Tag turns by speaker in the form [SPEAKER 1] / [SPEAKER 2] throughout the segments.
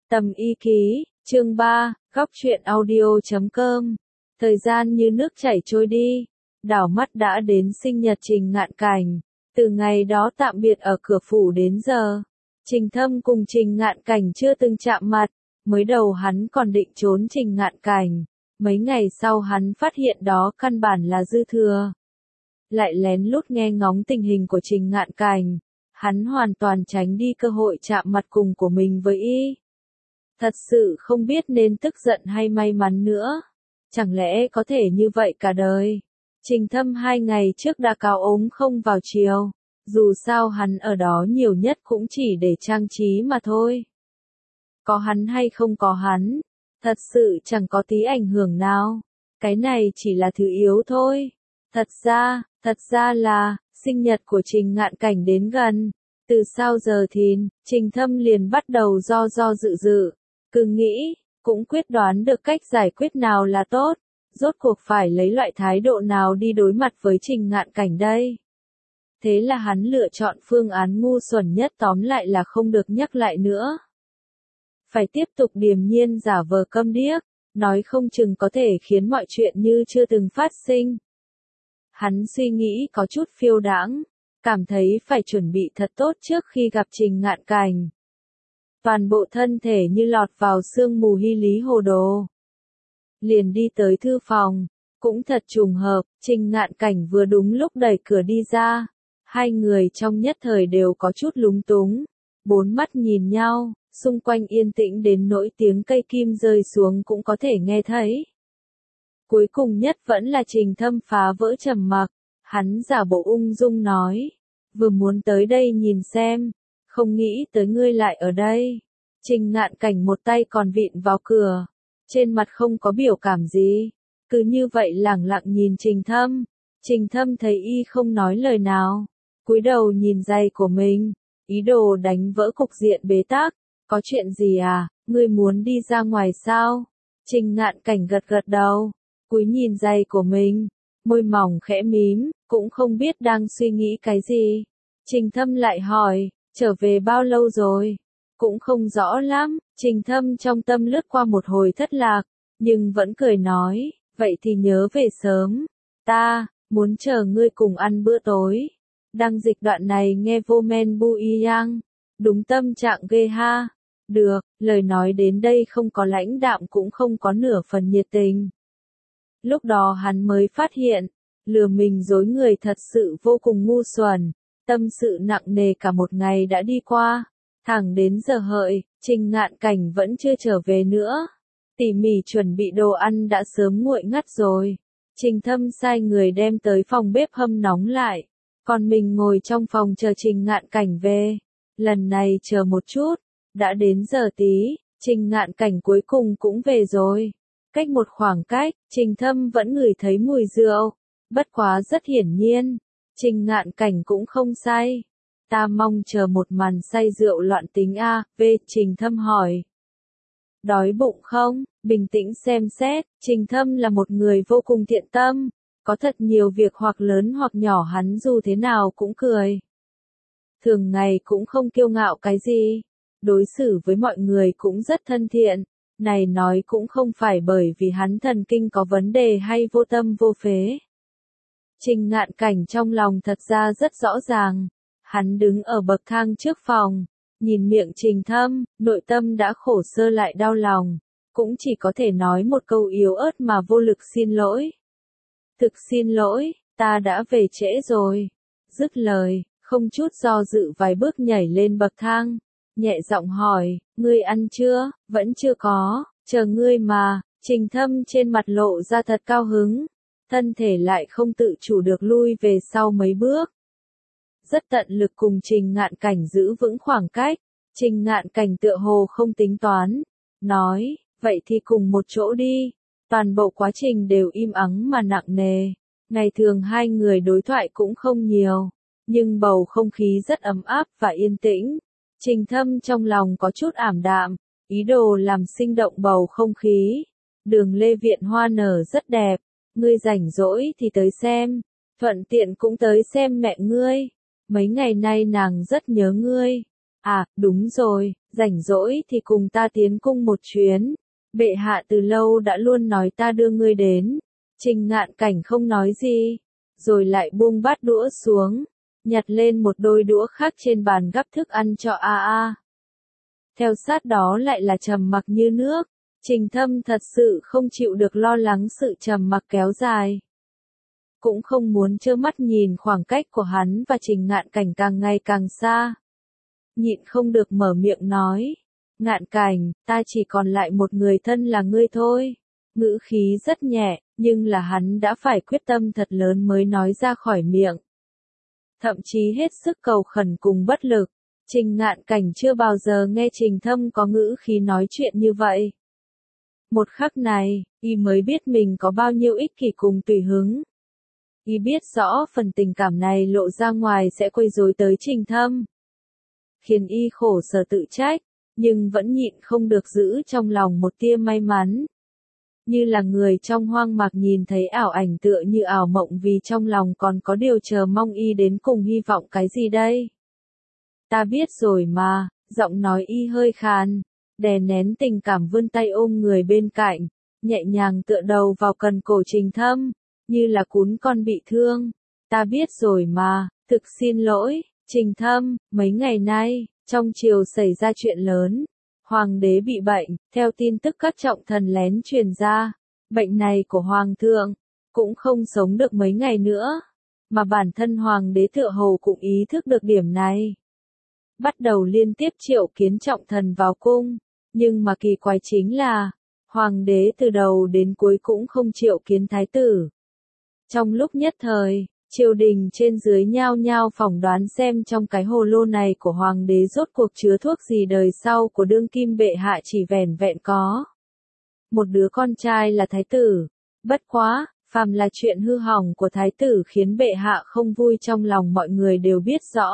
[SPEAKER 1] Tầm y ký, chương 3, góc truyện audio.com. Thời gian như nước chảy trôi đi, đảo mắt đã đến sinh nhật Trình Ngạn Cảnh. Từ ngày đó tạm biệt ở cửa phủ đến giờ, Trình Thâm cùng Trình Ngạn Cảnh chưa từng chạm mặt. Mới đầu hắn còn định trốn Trình Ngạn Cảnh, mấy ngày sau hắn phát hiện đó căn bản là dư thừa. Lại lén lút nghe ngóng tình hình của Trình Ngạn Cảnh, hắn hoàn toàn tránh đi cơ hội chạm mặt cùng của mình với y. Thật sự không biết nên tức giận hay may mắn nữa. Chẳng lẽ có thể như vậy cả đời? Trình Thâm 2 ngày trước đã cáo ốm không vào chiều. Dù sao hắn ở đó nhiều nhất cũng chỉ để trang trí mà thôi. Có hắn hay không có hắn, thật sự chẳng có tí ảnh hưởng nào. Cái này chỉ là thứ yếu thôi. Thật ra là, sinh nhật của Trình Ngạn Cảnh đến gần. Từ sau giờ thìn, Trình Thâm liền bắt đầu do dự. Cứ nghĩ, cũng quyết đoán được cách giải quyết nào là tốt. Rốt cuộc phải lấy loại thái độ nào đi đối mặt với Trình Ngạn Cảnh đây. Thế là hắn lựa chọn phương án ngu xuẩn nhất, tóm lại là không được nhắc lại nữa. Phải tiếp tục điềm nhiên giả vờ câm điếc, nói không chừng có thể khiến mọi chuyện như chưa từng phát sinh. Hắn suy nghĩ có chút phiêu đãng, cảm thấy phải chuẩn bị thật tốt trước khi gặp Trình Ngạn Cảnh. Toàn bộ thân thể như lọt vào sương mù hy lý hồ đồ. Liền đi tới thư phòng, cũng thật trùng hợp, Trình Ngạn Cảnh vừa đúng lúc đẩy cửa đi ra. Hai người trong nhất thời đều có chút lúng túng, bốn mắt nhìn nhau, xung quanh yên tĩnh đến nỗi tiếng cây kim rơi xuống cũng có thể nghe thấy. Cuối cùng nhất vẫn là Trình Thâm phá vỡ trầm mặc, hắn giả bộ ung dung nói, vừa muốn tới đây nhìn xem, không nghĩ tới ngươi lại ở đây. Trình Ngạn Cảnh một tay còn vịn vào cửa, trên mặt không có biểu cảm gì, cứ như vậy lẳng lặng nhìn Trình Thâm. Trình Thâm thấy y không nói lời nào, cúi đầu nhìn giày của mình, ý đồ đánh vỡ cục diện bế tắc. Có chuyện gì à, ngươi muốn đi ra ngoài sao? Trình Ngạn Cảnh gật đầu, cúi nhìn giày của mình, môi mỏng khẽ mím, cũng không biết đang suy nghĩ cái gì. Trình Thâm lại hỏi, trở về bao lâu rồi? Cũng không rõ lắm. Trình Thâm trong tâm lướt qua một hồi thất lạc, nhưng vẫn cười nói, vậy thì nhớ về sớm. Ta muốn chờ ngươi cùng ăn bữa tối. Đăng dịch đoạn này nghe vô men bu yang, đúng tâm trạng ghê ha. Được, lời nói đến đây không có lãnh đạm cũng không có nửa phần nhiệt tình. Lúc đó hắn mới phát hiện, lừa mình dối người thật sự vô cùng ngu xuẩn. Tâm sự nặng nề cả một ngày đã đi qua, thẳng đến giờ hợi, Trình Ngạn Cảnh vẫn chưa trở về nữa. Tỉ mỉ chuẩn bị đồ ăn đã sớm nguội ngắt rồi. Trình Thâm sai người đem tới phòng bếp hâm nóng lại, còn mình ngồi trong phòng chờ Trình Ngạn Cảnh về. Lần này chờ một chút, đã đến giờ tí, Trình Ngạn Cảnh cuối cùng cũng về rồi. Cách một khoảng cách, Trình Thâm vẫn ngửi thấy mùi rượu, bất quá rất hiển nhiên, Trình Ngạn Cảnh cũng không say. Ta mong chờ một màn say rượu loạn tính a. Trình Thâm hỏi. Đói bụng không? Bình tĩnh xem xét, Trình Thâm là một người vô cùng thiện tâm, có thật nhiều việc hoặc lớn hoặc nhỏ hắn dù thế nào cũng cười. Thường ngày cũng không kiêu ngạo cái gì, đối xử với mọi người cũng rất thân thiện. Này nói cũng không phải bởi vì hắn thần kinh có vấn đề hay vô tâm vô phế. Trình Ngạn Cảnh trong lòng thật ra rất rõ ràng. Hắn đứng ở bậc thang trước phòng, nhìn miệng Trình Thâm, nội tâm đã khổ sở lại đau lòng, cũng chỉ có thể nói một câu yếu ớt mà vô lực xin lỗi. Thực xin lỗi, ta đã về trễ rồi. Dứt lời, không chút do dự vài bước nhảy lên bậc thang, nhẹ giọng hỏi, ngươi ăn chưa? Vẫn chưa có, chờ ngươi mà. Trình Thâm trên mặt lộ ra thật cao hứng, thân thể lại không tự chủ được lui về sau mấy bước. Rất tận lực cùng Trình Ngạn Cảnh giữ vững khoảng cách. Trình Ngạn Cảnh tựa hồ không tính toán, nói, vậy thì cùng một chỗ đi. Toàn bộ quá trình đều im ắng mà nặng nề. Ngày thường hai người đối thoại cũng không nhiều, nhưng bầu không khí rất ấm áp và yên tĩnh. Trình Thâm trong lòng có chút ảm đạm, ý đồ làm sinh động bầu không khí. Đường Lê Viện Hoa nở rất đẹp, ngươi rảnh rỗi thì tới xem, thuận tiện cũng tới xem mẹ ngươi. Mấy ngày nay nàng rất nhớ ngươi. À, đúng rồi, rảnh rỗi thì cùng ta tiến cung một chuyến. Bệ hạ từ lâu đã luôn nói ta đưa ngươi đến. Trình Ngạn Cảnh không nói gì, rồi lại buông bát đũa xuống, nhặt lên một đôi đũa khác trên bàn gắp thức ăn cho a. Theo sát đó lại là trầm mặc như nước. Trình Thâm thật sự không chịu được lo lắng sự trầm mặc kéo dài. Cũng không muốn trơ mắt nhìn khoảng cách của hắn và Trình Ngạn Cảnh càng ngày càng xa. Nhịn không được mở miệng nói. Ngạn Cảnh, ta chỉ còn lại một người thân là ngươi thôi. Ngữ khí rất nhẹ, nhưng là hắn đã phải quyết tâm thật lớn mới nói ra khỏi miệng. Thậm chí hết sức cầu khẩn cùng bất lực. Trình Ngạn Cảnh chưa bao giờ nghe Trình Thâm có ngữ khí nói chuyện như vậy. Một khắc này, y mới biết mình có bao nhiêu ích kỷ cùng tùy hứng. Y biết rõ phần tình cảm này lộ ra ngoài sẽ quấy rối tới Trình Thâm, khiến y khổ sở tự trách, nhưng vẫn nhịn không được giữ trong lòng một tia may mắn. Như là người trong hoang mạc nhìn thấy ảo ảnh tựa như ảo mộng vì trong lòng còn có điều chờ mong y đến cùng hy vọng cái gì đây. Ta biết rồi mà, giọng nói y hơi khàn, đè nén tình cảm vươn tay ôm người bên cạnh, nhẹ nhàng tựa đầu vào cần cổ Trình Thâm, như là cún con bị thương. Ta biết rồi mà, thực xin lỗi, Trình Thâm, mấy ngày nay, trong triều xảy ra chuyện lớn. Hoàng đế bị bệnh, theo tin tức các trọng thần lén truyền ra, bệnh này của Hoàng thượng, cũng không sống được mấy ngày nữa, mà bản thân Hoàng đế tựa hồ cũng ý thức được điểm này. Bắt đầu liên tiếp triệu kiến trọng thần vào cung, nhưng mà kỳ quái chính là, Hoàng đế từ đầu đến cuối cũng không triệu kiến thái tử. Trong lúc nhất thời, triều đình trên dưới nhao nhao phỏng đoán xem trong cái hồ lô này của Hoàng đế rốt cuộc chứa thuốc gì đời sau của đương kim bệ hạ chỉ vẻn vẹn có một đứa con trai là thái tử. Bất quá, phàm là chuyện hư hỏng của thái tử khiến bệ hạ không vui trong lòng mọi người đều biết rõ.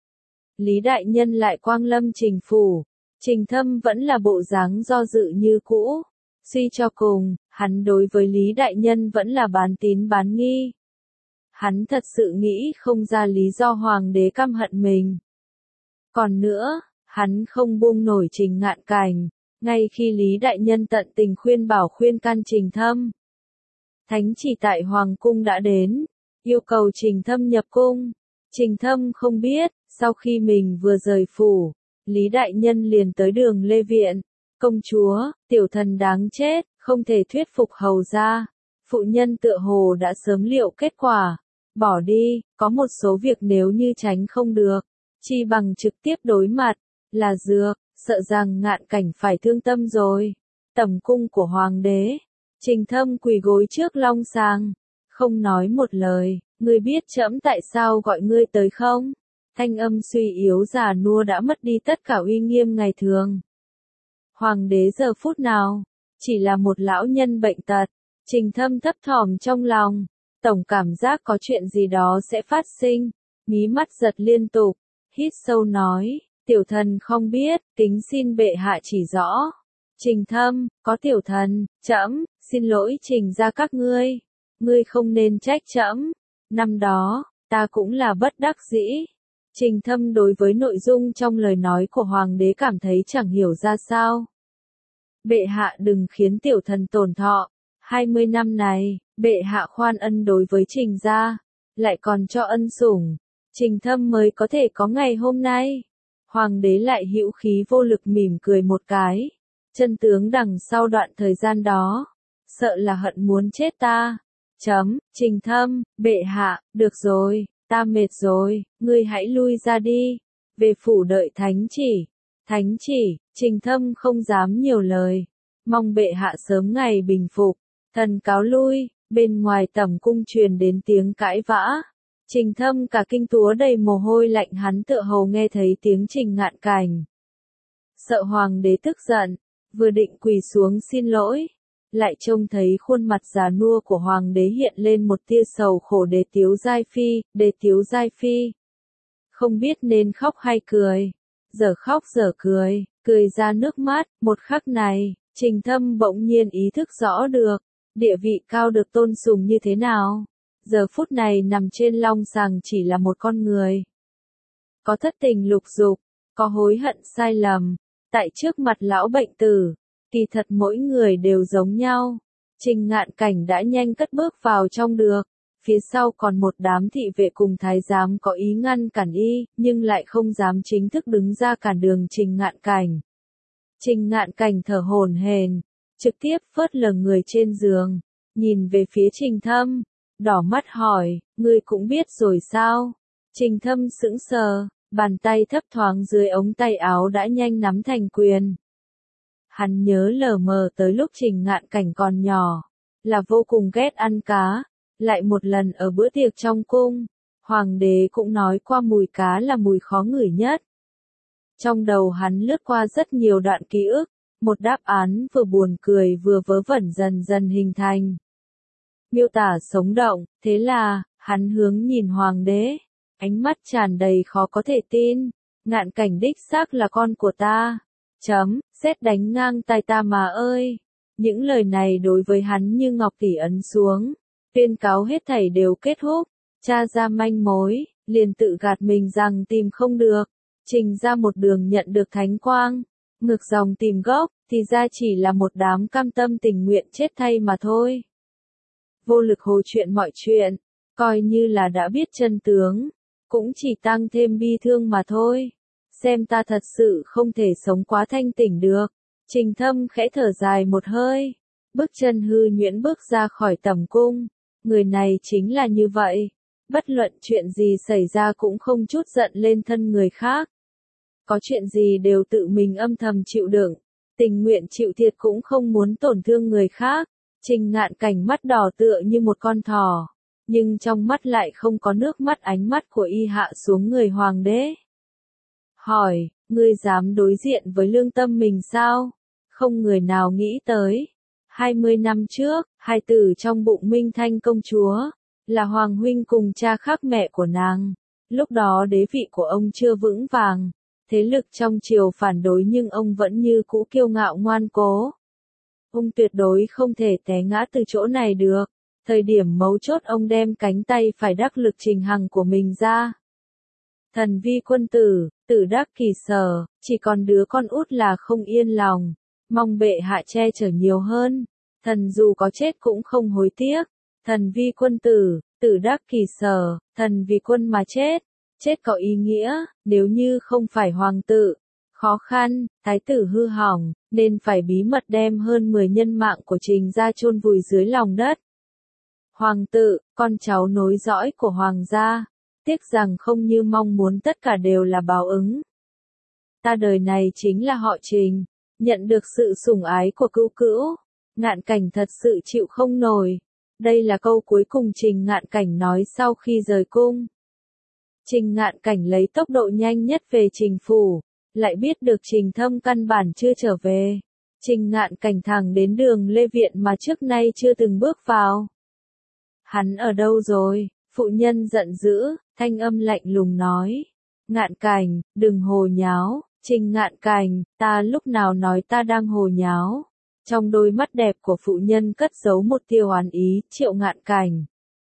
[SPEAKER 1] Lý đại nhân lại quang lâm Trình phủ, Trình Thâm vẫn là bộ dáng do dự như cũ. Suy cho cùng, hắn đối với Lý đại nhân vẫn là bán tín bán nghi. Hắn thật sự nghĩ không ra lý do Hoàng đế căm hận mình. Còn nữa, hắn không buông nổi Trình Ngạn Cảnh, ngay khi Lý đại nhân tận tình khuyên bảo khuyên can Trình Thâm. Thánh chỉ tại Hoàng cung đã đến, yêu cầu Trình Thâm nhập cung. Trình Thâm không biết, sau khi mình vừa rời phủ, Lý đại nhân liền tới Đường Lê Viện. Công chúa, tiểu thần đáng chết, không thể thuyết phục hầu ra. Phụ nhân tựa hồ đã sớm liệu kết quả. Bỏ đi, có một số việc nếu như tránh không được, chi bằng trực tiếp đối mặt, là dược, sợ rằng Ngạn Cảnh phải thương tâm rồi. Tẩm cung của Hoàng đế, Trình Thâm quỳ gối trước long sàng, không nói một lời. Ngươi biết trẫm tại sao gọi ngươi tới không? Thanh âm suy yếu già nua đã mất đi tất cả uy nghiêm ngày thường. Hoàng đế giờ phút nào, chỉ là một lão nhân bệnh tật. Trình Thâm thấp thỏm trong lòng, tổng cảm giác có chuyện gì đó sẽ phát sinh, mí mắt giật liên tục, hít sâu nói, tiểu thần không biết, kính xin bệ hạ chỉ rõ. Trình Thâm, có tiểu thần, trẫm, xin lỗi Trình gia các ngươi không nên trách trẫm, năm đó, ta cũng là bất đắc dĩ. Trình Thâm đối với nội dung trong lời nói của Hoàng đế cảm thấy chẳng hiểu ra sao. Bệ hạ đừng khiến tiểu thần tổn thọ, 20 năm này, bệ hạ khoan ân đối với Trình gia, lại còn cho ân sủng, Trình Thâm mới có thể có ngày hôm nay. Hoàng đế lại hữu khí vô lực mỉm cười một cái, chân tướng đằng sau đoạn thời gian đó, sợ là hận muốn chết ta. Trình Thâm, bệ hạ, được rồi, ta mệt rồi, ngươi hãy lui ra đi, về phủ đợi thánh chỉ. Thánh chỉ, Trình Thâm không dám nhiều lời, mong bệ hạ sớm ngày bình phục. Thần cáo lui, bên ngoài tẩm cung truyền đến tiếng cãi vã. Trình Thâm cả kinh túa đầy mồ hôi lạnh, hắn tựa hồ nghe thấy tiếng Trình Ngạn Cảnh. Sợ Hoàng đế tức giận, vừa định quỳ xuống xin lỗi, lại trông thấy khuôn mặt già nua của Hoàng đế hiện lên một tia sầu khổ. Đế Tiếu Giai Phi. Không biết nên khóc hay cười, giờ khóc giờ cười, cười ra nước mắt. Một khắc này, Trình Thâm bỗng nhiên ý thức rõ được, địa vị cao được tôn sùng như thế nào. Giờ phút này nằm trên long sàng chỉ là một con người. Có thất tình lục dục, có hối hận sai lầm, Tại trước mặt lão bệnh tử, kỳ thật mỗi người đều giống nhau. Trình Ngạn Cảnh đã nhanh cất bước vào trong được. Phía sau còn một đám thị vệ cùng thái giám có ý ngăn cản y, nhưng lại không dám chính thức đứng ra cản đường Trình Ngạn Cảnh. Trình Ngạn Cảnh thở hổn hển, trực tiếp phớt lờ người trên giường, nhìn về phía Trình Thâm, đỏ mắt hỏi, ngươi cũng biết rồi sao? Trình Thâm sững sờ, bàn tay thấp thoáng dưới ống tay áo đã nhanh nắm thành quyền. Hắn nhớ lờ mờ tới lúc Trình Ngạn Cảnh còn nhỏ, là vô cùng ghét ăn cá, lại một lần ở bữa tiệc trong cung, hoàng đế cũng nói qua mùi cá là mùi khó ngửi nhất. Trong đầu hắn lướt qua rất nhiều đoạn ký ức, một đáp án vừa buồn cười vừa vớ vẩn dần dần hình thành. Miêu tả sống động, thế là, hắn hướng nhìn hoàng đế, ánh mắt tràn đầy khó có thể tin, Ngạn Cảnh đích xác là con của ta. Sét đánh ngang tai ta mà ơi. Những lời này đối với hắn như ngọc tỷ ấn xuống, tuyên cáo hết thảy đều kết thúc, tra ra manh mối, liền tự gạt mình rằng tìm không được, Trình ra một đường nhận được thánh quang, ngược dòng tìm gốc, thì ra chỉ là một đám cam tâm tình nguyện chết thay mà thôi. Vô lực hồ chuyện mọi chuyện, coi như là đã biết chân tướng, cũng chỉ tăng thêm bi thương mà thôi. Xem ta thật sự không thể sống quá thanh tỉnh được. Trình Thâm khẽ thở dài một hơi, bước chân hư nhuyễn bước ra khỏi tầm cung. Người này chính là như vậy, bất luận chuyện gì xảy ra cũng không chút giận lên thân người khác. Có chuyện gì đều tự mình âm thầm chịu đựng, tình nguyện chịu thiệt cũng không muốn tổn thương người khác. Trình Ngạn Cảnh mắt đỏ tựa như một con thỏ, nhưng trong mắt lại không có nước mắt, ánh mắt của y hạ xuống người hoàng đế. Hỏi, ngươi dám đối diện với lương tâm mình sao? Không người nào nghĩ tới. 20 năm trước, hai tử trong bụng Minh Thanh công chúa, là Hoàng huynh cùng cha khác mẹ của nàng. Lúc đó đế vị của ông chưa vững vàng, thế lực trong triều phản đối nhưng ông vẫn như cũ kiêu ngạo ngoan cố. Ông tuyệt đối không thể té ngã từ chỗ này được. Thời điểm mấu chốt ông đem cánh tay phải đắc lực Trình Hằng của mình ra. Thần vi quân tử, tử đắc kỳ sở, chỉ còn đứa con út là không yên lòng, mong bệ hạ che chở nhiều hơn, thần dù có chết cũng không hối tiếc. Thần vi quân tử, tử đắc kỳ sở, thần vì quân mà chết, chết có ý nghĩa, nếu như không phải hoàng tử, khó khăn, thái tử hư hỏng, nên phải bí mật đem hơn 10 nhân mạng của Trình gia chôn vùi dưới lòng đất. Hoàng tử, con cháu nối dõi của hoàng gia. Tiếc rằng không như mong muốn tất cả đều là báo ứng. Ta đời này chính là họ Trình, nhận được sự sủng ái của cữu cữu, Ngạn Cảnh thật sự chịu không nổi. Đây là câu cuối cùng Trình Ngạn Cảnh nói sau khi rời cung. Trình Ngạn Cảnh lấy tốc độ nhanh nhất về Trình phủ, lại biết được Trình Thâm căn bản chưa trở về. Trình Ngạn Cảnh thẳng đến đường Lê Viện mà trước nay chưa từng bước vào. Hắn ở đâu rồi? Phụ nhân giận dữ, thanh âm lạnh lùng nói. Ngạn Cảnh, đừng hồ nháo. Trình Ngạn Cảnh, ta lúc nào nói ta đang hồ nháo. Trong đôi mắt đẹp của phụ nhân cất giấu một tia oán ý. Triệu Ngạn Cảnh,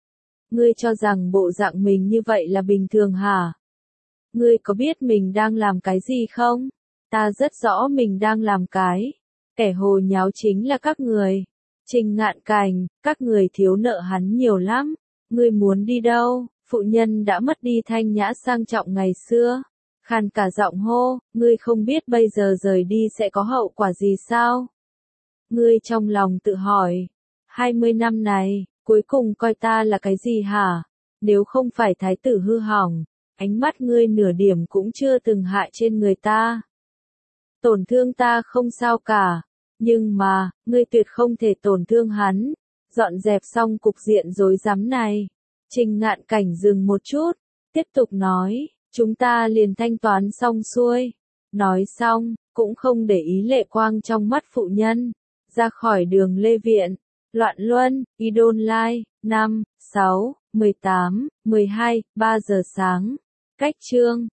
[SPEAKER 1] ngươi cho rằng bộ dạng mình như vậy là bình thường hả? Ngươi có biết mình đang làm cái gì không? Ta rất rõ mình đang làm cái. Kẻ hồ nháo chính là các người. Trình Ngạn Cảnh, các người thiếu nợ hắn nhiều lắm. Ngươi muốn đi đâu? Phụ nhân đã mất đi thanh nhã sang trọng ngày xưa. Khàn cả giọng hô, ngươi không biết bây giờ rời đi sẽ có hậu quả gì sao? Ngươi trong lòng tự hỏi, 20 năm này, cuối cùng coi ta là cái gì hả? Nếu không phải thái tử hư hỏng, ánh mắt ngươi nửa điểm cũng chưa từng hại trên người ta. Tổn thương ta không sao cả, nhưng mà, ngươi tuyệt không thể tổn thương hắn. Dọn dẹp xong cục diện rối rắm này. Trình Ngạn Cảnh dừng một chút, tiếp tục nói, chúng ta liền thanh toán xong xuôi. Nói xong, cũng không để ý lệ quang trong mắt phụ nhân. Ra khỏi đường Lê Viện, Loạn Luân, Idol Live, 5, 6, 18, 12, 3 giờ sáng. Cách chương